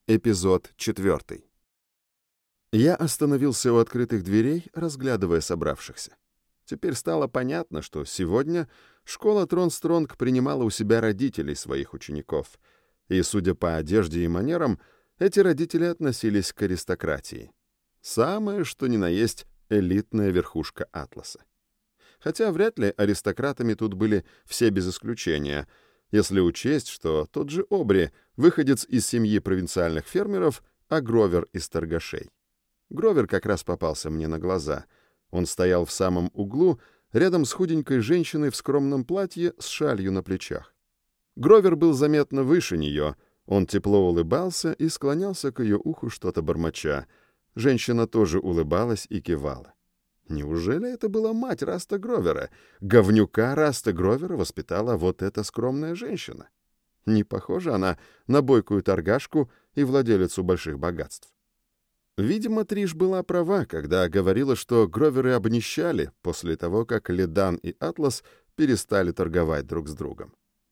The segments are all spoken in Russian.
Эпизод 4. Я остановился у открытых дверей, разглядывая собравшихся. Теперь стало понятно, что сегодня школа Тронстронг принимала у себя родителей своих учеников. И, судя по одежде и манерам, эти родители относились к аристократии. Самое, что ни на есть, элитная верхушка Атласа. Хотя вряд ли аристократами тут были все без исключения, если учесть, что тот же Обри — выходец из семьи провинциальных фермеров, а Гровер — из торгашей. Гровер как раз попался мне на глаза. Он стоял в самом углу, рядом с худенькой женщиной в скромном платье с шалью на плечах. Гровер был заметно выше нее, он тепло улыбался и склонялся к ее уху, что-то бормоча. Женщина тоже улыбалась и кивала. Неужели это была мать Раста Гровера? Говнюка Раста Гровера воспитала вот эта скромная женщина. Не похожа она на бойкую торгашку и владелицу больших богатств. Видимо, Триш была права, когда говорила, что Гроверы обнищали после того, как Ледан и Атлас перестали торговать друг с другом.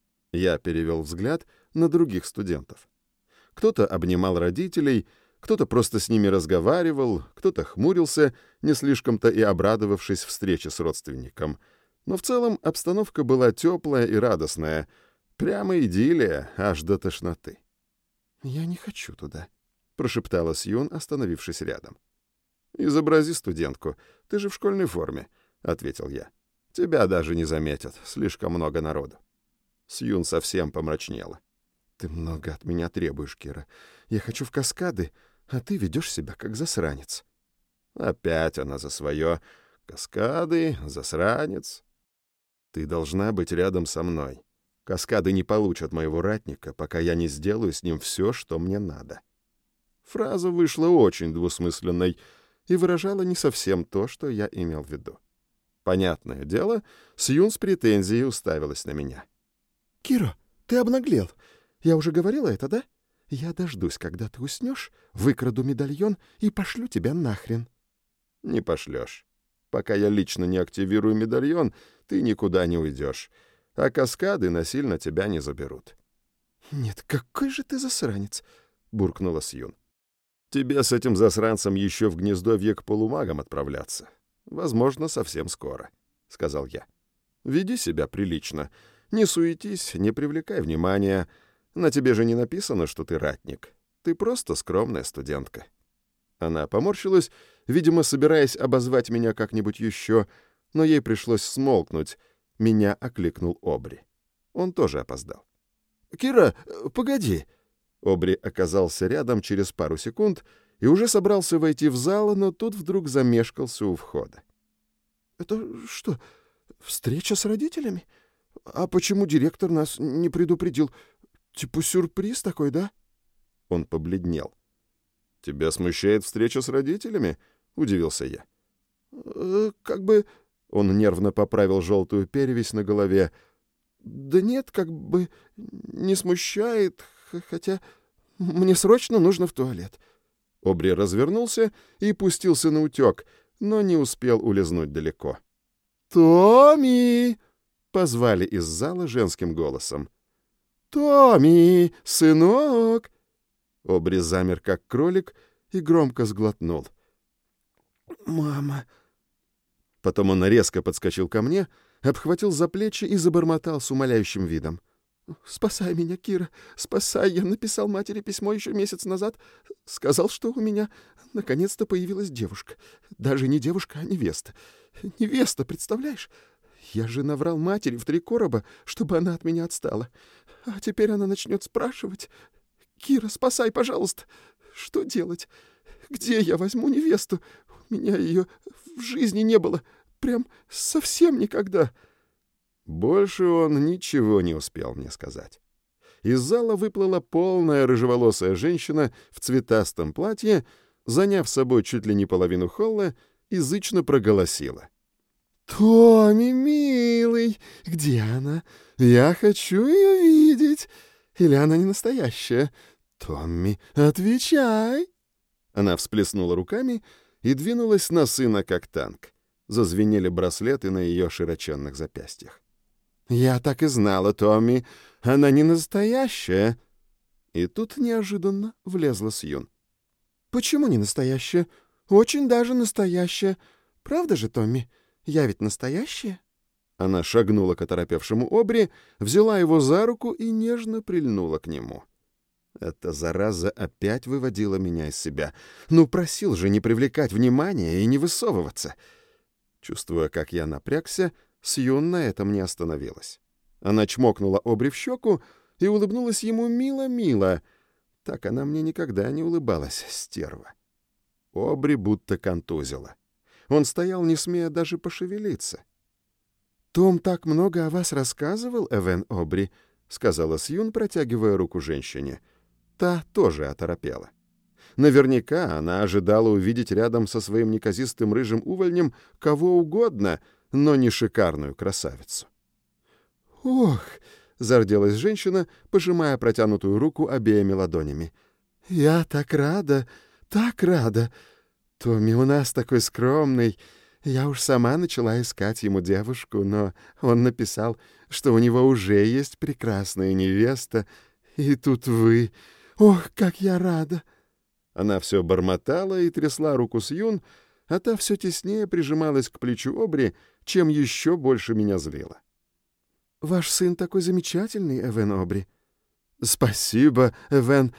Я перевел взгляд на других студентов. Кто-то обнимал родителей, кто-то просто с ними разговаривал, кто-то хмурился, не слишком-то и обрадовавшись встрече с родственником. Но в целом обстановка была теплая и радостная. Прямо идиллия, аж до тошноты. «Я не хочу туда», — прошептала Сьюн, остановившись рядом. «Изобрази студентку. Ты же в школьной форме», — ответил я. «Тебя даже не заметят. Слишком много народу». Сьюн совсем помрачнела. «Ты много от меня требуешь, Кира. Я хочу в каскады, а ты ведешь себя как засранец». Опять она за свое. Каскады, засранец. Ты должна быть рядом со мной. Каскады не получат моего ратника, пока я не сделаю с ним все, что мне надо. Фраза вышла очень двусмысленной и выражала не совсем то, что я имел в виду. Понятное дело, Сьюн с претензией уставилась на меня. «Киро, ты обнаглел. Я уже говорила это, да? Я дождусь, когда ты уснешь, выкраду медальон и пошлю тебя нахрен». «Не пошлешь. Пока я лично не активирую медальон, ты никуда не уйдешь, а каскады насильно тебя не заберут». «Нет, какой же ты засранец!» — буркнула Сьюн. «Тебе с этим засранцем еще в гнездовье к полумагам отправляться. Возможно, совсем скоро», — сказал я. «Веди себя прилично. Не суетись, не привлекай внимания. На тебе же не написано, что ты ратник. Ты просто скромная студентка». Она поморщилась, видимо, собираясь обозвать меня как-нибудь еще, но ей пришлось смолкнуть. Меня окликнул Обри. Он тоже опоздал. «Кира, погоди!» Обри оказался рядом через пару секунд и уже собрался войти в зал, но тут вдруг замешкался у входа. «Это что, встреча с родителями? А почему директор нас не предупредил? Типа сюрприз такой, да?» Он побледнел. «Тебя смущает встреча с родителями?» — удивился я. «Как бы...» — он нервно поправил желтую перевязь на голове. «Да нет, как бы не смущает, хотя мне срочно нужно в туалет». Обри развернулся и пустился наутек, но не успел улизнуть далеко. «Томми!» — позвали из зала женским голосом. «Томми, сынок!» Обри замер, как кролик, и громко сглотнул. «Мама!» Потом он резко подскочил ко мне, обхватил за плечи и забормотал с умоляющим видом. «Спасай меня, Кира, спасай! Я написал матери письмо еще месяц назад. Сказал, что у меня наконец-то появилась девушка. Даже не девушка, а невеста. Невеста, представляешь? Я же наврал матери в 3 короба, чтобы она от меня отстала. А теперь она начнет спрашивать. Кира, спасай, пожалуйста! Что делать? Где я возьму невесту? У меня ее в жизни не было. Прям совсем никогда». Больше он ничего не успел мне сказать. Из зала выплыла полная рыжеволосая женщина в цветастом платье, заняв собой чуть ли не половину холла, язычно проголосила. «Томми, милый, где она? Я хочу ее видеть. Или она не настоящая? Томми, отвечай!» Она всплеснула руками и двинулась на сына, как танк. Зазвенели браслеты на ее широченных запястьях. «Я так и знала, Томми. Она не настоящая». И тут неожиданно влезла Сьюн. «Почему не настоящая? Очень даже настоящая. Правда же, Томми? Я ведь настоящая?» Она шагнула к оторопевшему Обри, взяла его за руку и нежно прильнула к нему. Эта зараза опять выводила меня из себя. Ну, просил же не привлекать внимания и не высовываться. Чувствуя, как я напрягся, Сьюн на этом не остановилась. Она чмокнула Обри в щеку и улыбнулась ему мило-мило. Так она мне никогда не улыбалась, стерва. Обри будто контузила. Он стоял, не смея даже пошевелиться. «Том так много о вас рассказывал, Эвен Обри», — сказала Сьюн, протягивая руку женщине. Та тоже оторопела. Наверняка она ожидала увидеть рядом со своим неказистым рыжим увольнем кого угодно, но не шикарную красавицу. «Ох!» — зарделась женщина, пожимая протянутую руку обеими ладонями. «Я так рада, так рада! Томми у нас такой скромный. Я уж сама начала искать ему девушку, но он написал, что у него уже есть прекрасная невеста. И тут вы. Ох, как я рада!» Она все бормотала и трясла руку Сьюн, а та все теснее прижималась к плечу Обри, чем еще больше меня злила. «Ваш сын такой замечательный, Эвен Обри». «Спасибо, Эвен.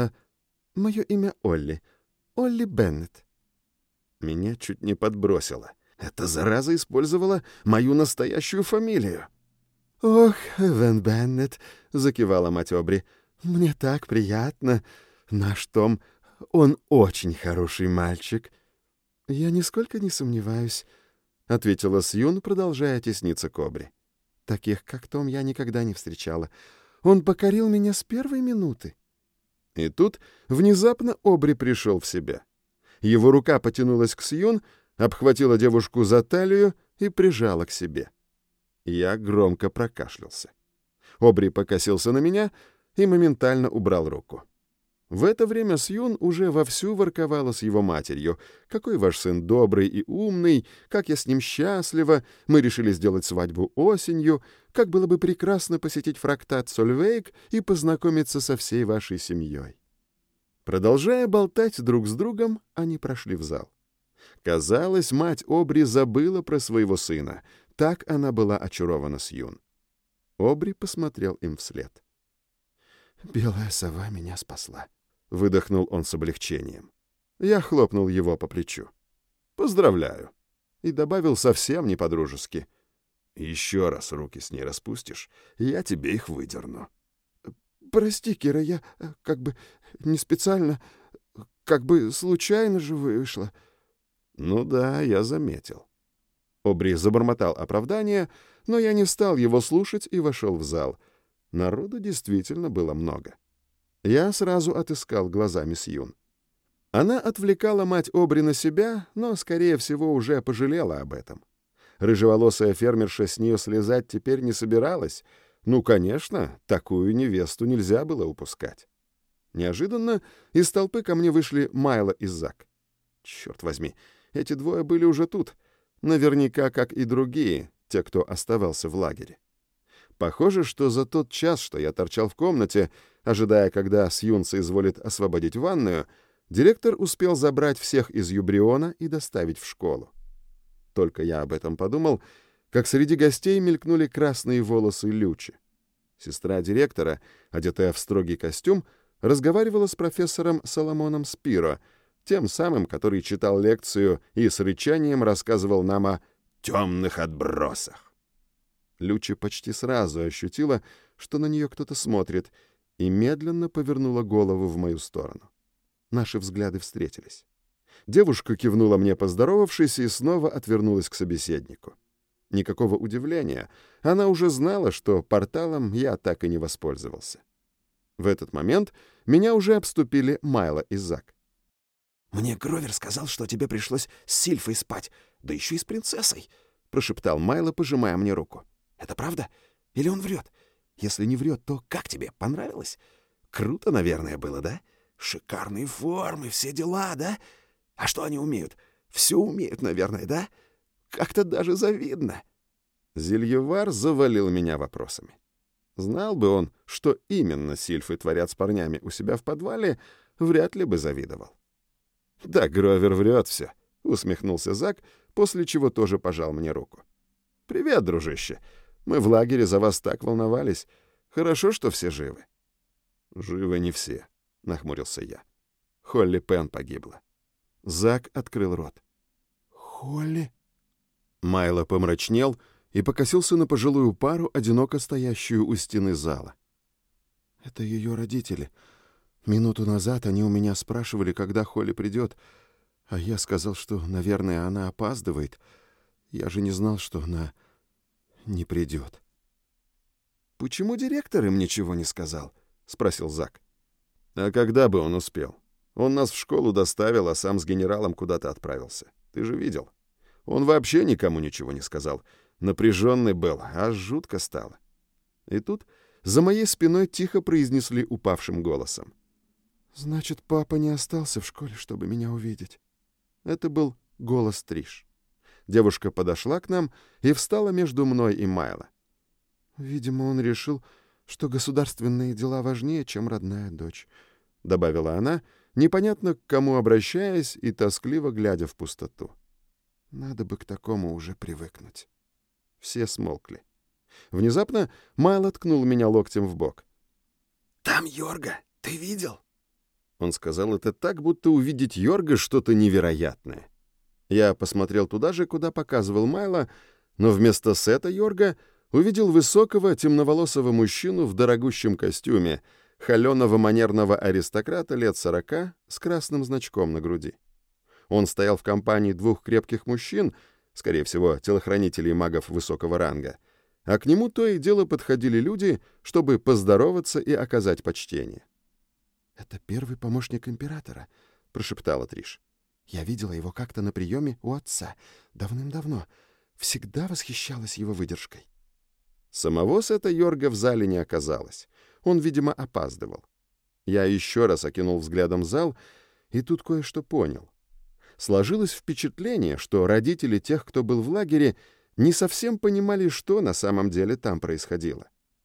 Мое имя Олли. Олли Беннет». Меня чуть не подбросило. Эта зараза использовала мою настоящую фамилию. «Ох, Эвен Беннет», — закивала мать Обри, — «мне так приятно. Наш Том, он очень хороший мальчик». «Я нисколько не сомневаюсь», — ответила Сьюн, продолжая тесниться к Обри. «Таких, как Том, я никогда не встречала. Он покорил меня с первой минуты». И тут внезапно Обри пришел в себя. Его рука потянулась к Сьюн, обхватила девушку за талию и прижала к себе. Я громко прокашлялся. Обри покосился на меня и моментально убрал руку. В это время Сьюн уже вовсю ворковала с его матерью. «Какой ваш сын добрый и умный, как я с ним счастлива, мы решили сделать свадьбу осенью, как было бы прекрасно посетить фрактат Сольвейк и познакомиться со всей вашей семьей». Продолжая болтать друг с другом, они прошли в зал. Казалось, мать Обри забыла про своего сына. Так она была очарована Сьюн. Обри посмотрел им вслед. «Белая сова меня спасла», — выдохнул он с облегчением. Я хлопнул его по плечу. «Поздравляю!» И добавил совсем не по-дружески. «Еще раз руки с ней распустишь, я тебе их выдерну». «Прости, Кира, я как бы не специально, как бы случайно же вышло». «Ну да, я заметил». Обри забормотал оправдание, но я не стал его слушать и вошел в зал. Народу действительно было много. Я сразу отыскал глазами Сьюн. Она отвлекала мать Обри на себя, но, скорее всего, уже пожалела об этом. Рыжеволосая фермерша с нее слезать теперь не собиралась. Ну, конечно, такую невесту нельзя было упускать. Неожиданно из толпы ко мне вышли Майло и Зак. Черт возьми, эти двое были уже тут. Наверняка, как и другие, те, кто оставался в лагере. Похоже, что за тот час, что я торчал в комнате, ожидая, когда Сьюн соизволит освободить ванную, директор успел забрать всех из Юбриона и доставить в школу. Только я об этом подумал, как среди гостей мелькнули красные волосы Лючи. Сестра директора, одетая в строгий костюм, разговаривала с профессором Соломоном Спиро, тем самым, который читал лекцию и с рычанием рассказывал нам о темных отбросах. Лючи почти сразу ощутила, что на нее кто-то смотрит, и медленно повернула голову в мою сторону. Наши взгляды встретились. Девушка кивнула мне, поздоровавшись, и снова отвернулась к собеседнику. Никакого удивления. Она уже знала, что порталом я так и не воспользовался. В этот момент меня уже обступили Майло и Зак. «Мне Гровер сказал, что тебе пришлось с Сильфой спать, да еще и с принцессой», — прошептал Майло, пожимая мне руку. «Это правда? Или он врет? Если не врет, то как тебе? Понравилось? Круто, наверное, было, да? Шикарные формы, все дела, да? А что они умеют? Все умеют, наверное, да? Как-то даже завидно». Зельевар завалил меня вопросами. Знал бы он, что именно сильфы творят с парнями у себя в подвале, вряд ли бы завидовал. «Да, Гровер врет все», — усмехнулся Зак, после чего тоже пожал мне руку. «Привет, дружище. Мы в лагере за вас так волновались. Хорошо, что все живы». «Живы не все», — нахмурился я. «Холли Пен погибла». Зак открыл рот. «Холли?» Майло помрачнел и покосился на пожилую пару, одиноко стоящую у стены зала. «Это ее родители. Минуту назад они у меня спрашивали, когда Холли придет, а я сказал, что, наверное, она опаздывает. Я же не знал, что она не придет». «Почему директор им ничего не сказал?» — спросил Зак. «А когда бы он успел? Он нас в школу доставил, а сам с генералом куда-то отправился. Ты же видел. Он вообще никому ничего не сказал. Напряженный был, аж жутко стало». И тут за моей спиной тихо произнесли упавшим голосом. «Значит, папа не остался в школе, чтобы меня увидеть». Это был голос Триш. Девушка подошла к нам и встала между мной и Майло. «Видимо, он решил, что государственные дела важнее, чем родная дочь», — добавила она, непонятно к кому обращаясь и тоскливо глядя в пустоту. «Надо бы к такому уже привыкнуть». Все смолкли. Внезапно Майло ткнул меня локтем в бок. «Там Йорга, ты видел?» Он сказал это так, будто увидеть Йорга что-то невероятное. Я посмотрел туда же, куда показывал Майло, но вместо Сета Йорга увидел высокого темноволосого мужчину в дорогущем костюме, холеного манерного аристократа лет 40 с красным значком на груди. Он стоял в компании двух крепких мужчин, скорее всего, телохранителей магов высокого ранга, а к нему то и дело подходили люди, чтобы поздороваться и оказать почтение. «Это первый помощник императора», — прошептала Триш. «Я видела его как-то на приеме у отца. Давным-давно. Всегда восхищалась его выдержкой». Самого Сета Йорга в зале не оказалось. Он, видимо, опаздывал. Я еще раз окинул взглядом зал, и тут кое-что понял. Сложилось впечатление, что родители тех, кто был в лагере, не совсем понимали, что на самом деле там происходило.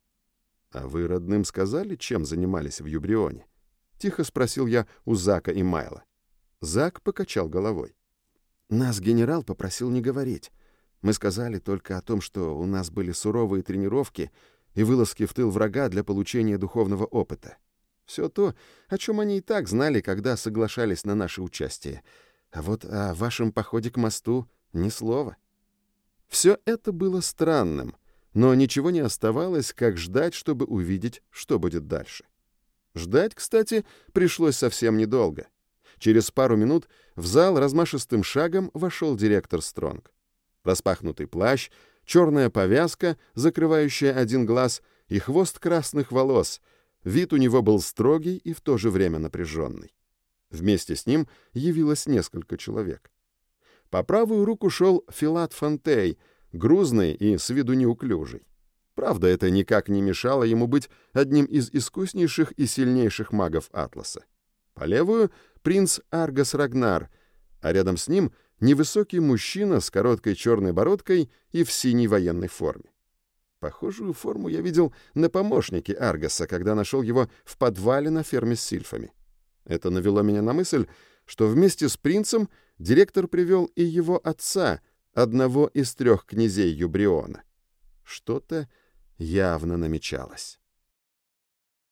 «А вы родным сказали, чем занимались в Юбрионе?» — тихо спросил я у Зака и Майло. Зак покачал головой. «Нас генерал попросил не говорить. Мы сказали только о том, что у нас были суровые тренировки и вылазки в тыл врага для получения духовного опыта. Все то, о чем они и так знали, когда соглашались на наше участие. А вот о вашем походе к мосту ни слова». Все это было странным, но ничего не оставалось, как ждать, чтобы увидеть, что будет дальше. Ждать, кстати, пришлось совсем недолго. Через пару минут в зал размашистым шагом вошел директор Стронг. Распахнутый плащ, черная повязка, закрывающая один глаз, и хвост красных волос. Вид у него был строгий и в то же время напряженный. Вместе с ним явилось несколько человек. По правую руку шел Филат Фонтей, грузный и с виду неуклюжий. Правда, это никак не мешало ему быть одним из искуснейших и сильнейших магов Атласа. По левую — принц Аргас Рагнар, а рядом с ним — невысокий мужчина с короткой черной бородкой и в синей военной форме. Похожую форму я видел на помощнике Аргаса, когда нашел его в подвале на ферме с сильфами. Это навело меня на мысль, что вместе с принцем директор привел и его отца, одного из 3 князей Юбриона. Что-то явно намечалось.